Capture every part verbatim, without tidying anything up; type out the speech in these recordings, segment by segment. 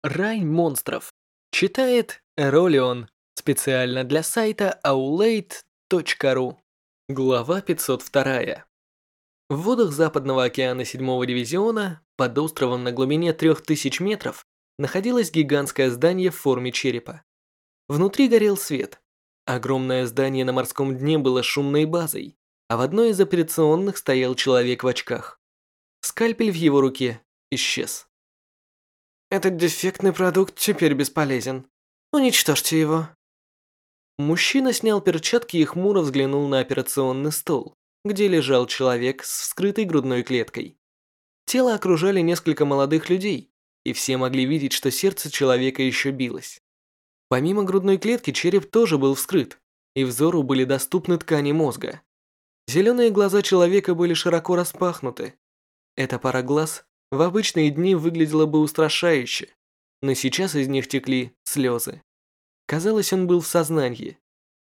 Рай монстров. Читает Эролион. Специально для сайта аулейт точка ру. Глава пятьсот два. В водах Западного океана седьмого дивизиона, под островом на глубине трех тысяч метров, находилось гигантское здание в форме черепа. Внутри горел свет. Огромное здание на морском дне было шумной базой, а в одной из операционных стоял человек в очках. Скальпель в его руке исчез. Этот дефектный продукт теперь бесполезен. Уничтожьте его. Мужчина снял перчатки и хмуро взглянул на операционный стол, где лежал человек с вскрытой грудной клеткой. Тело окружали несколько молодых людей, и все могли видеть, что сердце человека еще билось. Помимо грудной клетки, череп тоже был вскрыт, и взору были доступны ткани мозга. Зеленые глаза человека были широко распахнуты. Эта пара глаз в обычные дни выглядела бы устрашающе, но сейчас из них текли слезы. Казалось, он был в сознании.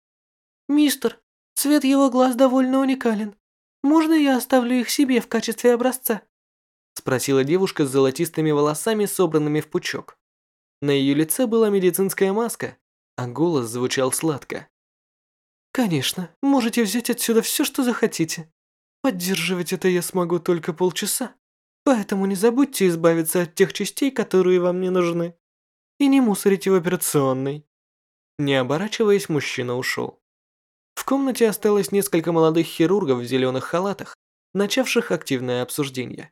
Мистер, цвет его глаз довольно уникален. Можно я оставлю их себе в качестве образца? Спросила девушка с золотистыми волосами, собранными в пучок. На ее лице была медицинская маска, а голос звучал сладко. Конечно, можете взять отсюда все, что захотите. Поддерживать это я смогу только полчаса. Поэтому не забудьте избавиться от тех частей, которые вам не нужны. И не мусорите в операционной. Не оборачиваясь, мужчина ушел. В комнате осталось несколько молодых хирургов в зеленых халатах, начавших активное обсуждение.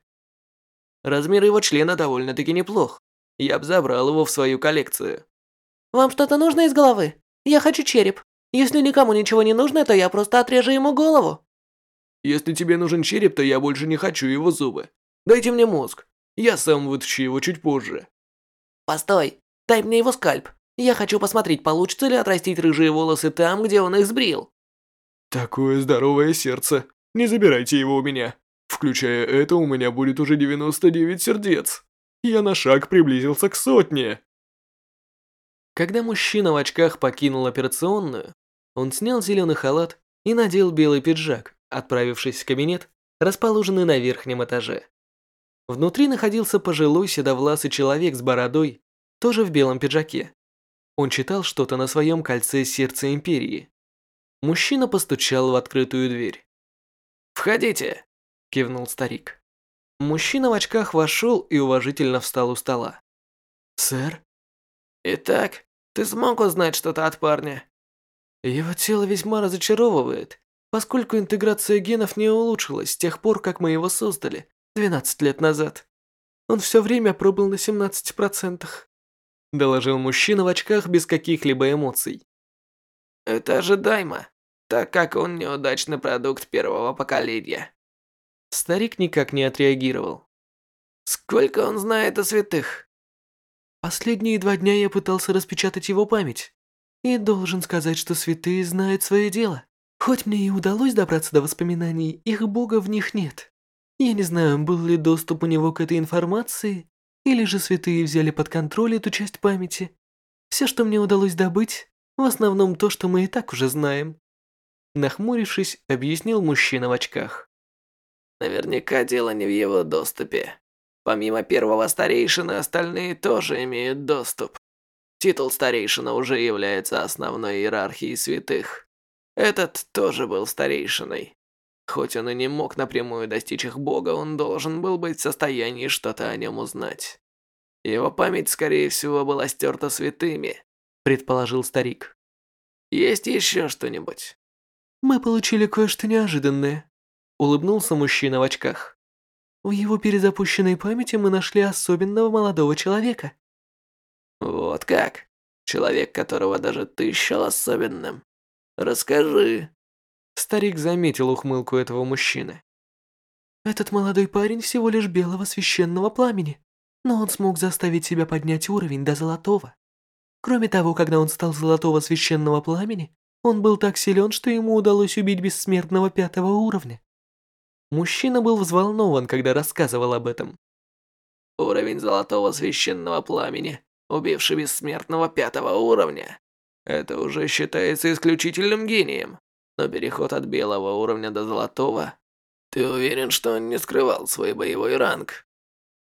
Размер его члена довольно-таки неплох. Я бы забрал его в свою коллекцию. Вам что-то нужно из головы? Я хочу череп. Если никому ничего не нужно, то я просто отрежу ему голову. Если тебе нужен череп, то я больше не хочу его зубы. Дайте мне мозг. Я сам вытащу его чуть позже. Постой, дай мне его скальп. Я хочу посмотреть, получится ли отрастить рыжие волосы там, где он их сбрил. Такое здоровое сердце. Не забирайте его у меня. Включая это, у меня будет уже девяносто девять сердец. Я на шаг приблизился к сотне. Когда мужчина в очках покинул операционную, он снял зеленый халат и надел белый пиджак, отправившись в кабинет, расположенный на верхнем этаже. Внутри находился пожилой седовласый человек с бородой, тоже в белом пиджаке. Он читал что-то на своем кольце сердца империи. Мужчина постучал в открытую дверь. «Входите!» – кивнул старик. Мужчина в очках вошел и уважительно встал у стола. «Сэр?» «Итак, ты смог узнать что-то от парня?» «Его тело весьма разочаровывает, поскольку интеграция генов не улучшилась с тех пор, как мы его создали, двенадцать лет назад. Он все время пробыл на семнадцати процентах», – доложил мужчина в очках без каких-либо эмоций. «Это ожидаемо, так как он неудачный продукт первого поколения». Старик никак не отреагировал. «Сколько он знает о святых?» Последние два дня я пытался распечатать его память. И должен сказать, что святые знают свое дело. Хоть мне и удалось добраться до воспоминаний, их бога в них нет. Я не знаю, был ли доступ у него к этой информации, или же святые взяли под контроль эту часть памяти. Все, что мне удалось добыть, в основном то, что мы и так уже знаем. Нахмурившись, объяснил мужчина в очках. Наверняка дело не в его доступе. Помимо первого старейшины, остальные тоже имеют доступ. Титул старейшина уже является основной иерархией святых. Этот тоже был старейшиной. Хоть он и не мог напрямую достичь их бога, он должен был быть в состоянии что-то о нем узнать. Его память, скорее всего, была стерта святыми, предположил старик. Есть еще что-нибудь? Мы получили кое-что неожиданное. Улыбнулся мужчина в очках. В его перезапущенной памяти мы нашли особенного молодого человека. Вот как? Человек, которого даже ты счел особенным. Расскажи. Старик заметил ухмылку этого мужчины. Этот молодой парень всего лишь белого священного пламени, но он смог заставить себя поднять уровень до золотого. Кроме того, когда он стал золотого священного пламени, он был так силен, что ему удалось убить бессмертного пятого уровня. Мужчина был взволнован, когда рассказывал об этом. Уровень золотого священного пламени, убивший бессмертного пятого уровня. Это уже считается исключительным гением. Но переход от белого уровня до золотого... Ты уверен, что он не скрывал свой боевой ранг?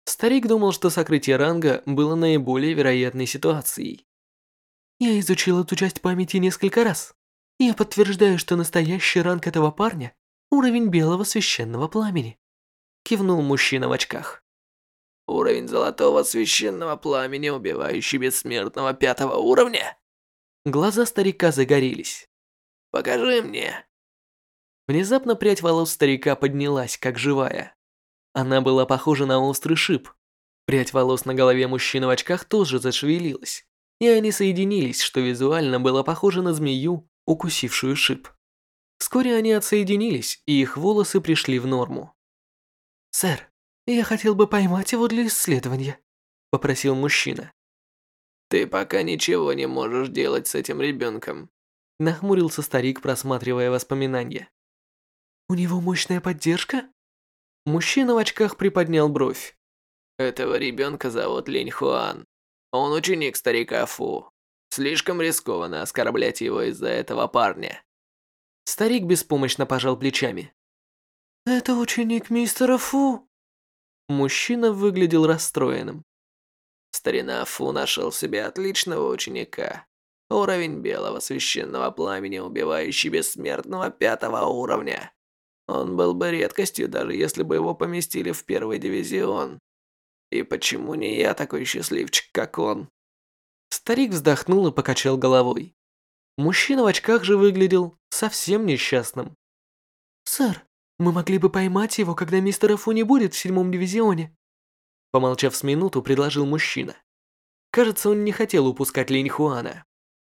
Старик думал, что сокрытие ранга было наиболее вероятной ситуацией. Я изучил эту часть памяти несколько раз. Я подтверждаю, что настоящий ранг этого парня – уровень белого священного пламени. Кивнул мужчина в очках. Уровень золотого священного пламени, убивающий бессмертного пятого уровня? Глаза старика загорелись. Покажи мне. Внезапно прядь волос старика поднялась, как живая. Она была похожа на острый шип. Прядь волос на голове мужчины в очках тоже зашевелилась, и они соединились, что визуально было похоже на змею, укусившую шип. Вскоре они отсоединились, и их волосы пришли в норму. «Сэр, я хотел бы поймать его для исследования», – попросил мужчина. «Ты пока ничего не можешь делать с этим ребенком», – нахмурился старик, просматривая воспоминания. «У него мощная поддержка?» Мужчина в очках приподнял бровь. «Этого ребенка зовут Линь Хуан. Он ученик старика Фу. Слишком рискованно оскорблять его из-за этого парня». Старик беспомощно пожал плечами. «Это ученик мистера Фу?» Мужчина выглядел расстроенным. Старина Фу нашел себе отличного ученика. Уровень белого священного пламени, убивающий бессмертного пятого уровня. Он был бы редкостью, даже если бы его поместили в первый дивизион. И почему не я такой счастливчик, как он? Старик вздохнул и покачал головой. Мужчина в очках же выглядел совсем несчастным. «Сэр, мы могли бы поймать его, когда мистера Фу не будет в седьмом дивизионе». Помолчав с минуту, предложил мужчина. Кажется, он не хотел упускать Линь Хуана.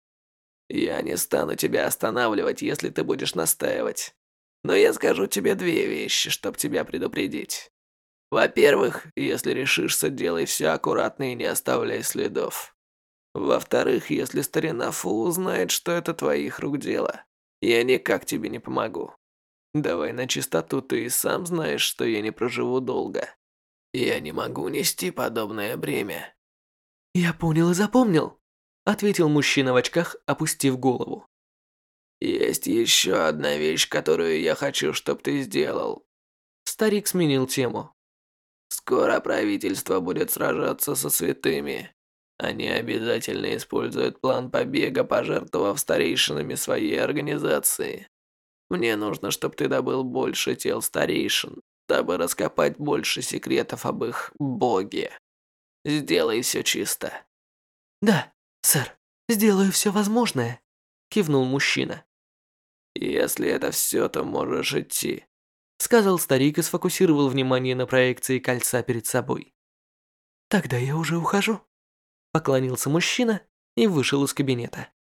«Я не стану тебя останавливать, если ты будешь настаивать. Но я скажу тебе две вещи, чтобы тебя предупредить. Во-первых, если решишься, делай все аккуратно и не оставляй следов. Во-вторых, если старина Фу узнает, что это твоих рук дело, я никак тебе не помогу. Давай на чистоту, ты и сам знаешь, что я не проживу долго. Я не могу нести подобное бремя». «Я понял и запомнил», – ответил мужчина в очках, опустив голову. «Есть еще одна вещь, которую я хочу, чтобы ты сделал». Старик сменил тему. «Скоро правительство будет сражаться со святыми. Они обязательно используют план побега, пожертвовав старейшинами своей организации. Мне нужно, чтобы ты добыл больше тел старейшин, дабы раскопать больше секретов об их боге. Сделай все чисто». «Да, сэр, сделаю все возможное», – кивнул мужчина. «Если это все, то можешь идти», – сказал старик и сфокусировал внимание на проекции кольца перед собой. «Тогда я уже ухожу», – поклонился мужчина и вышел из кабинета.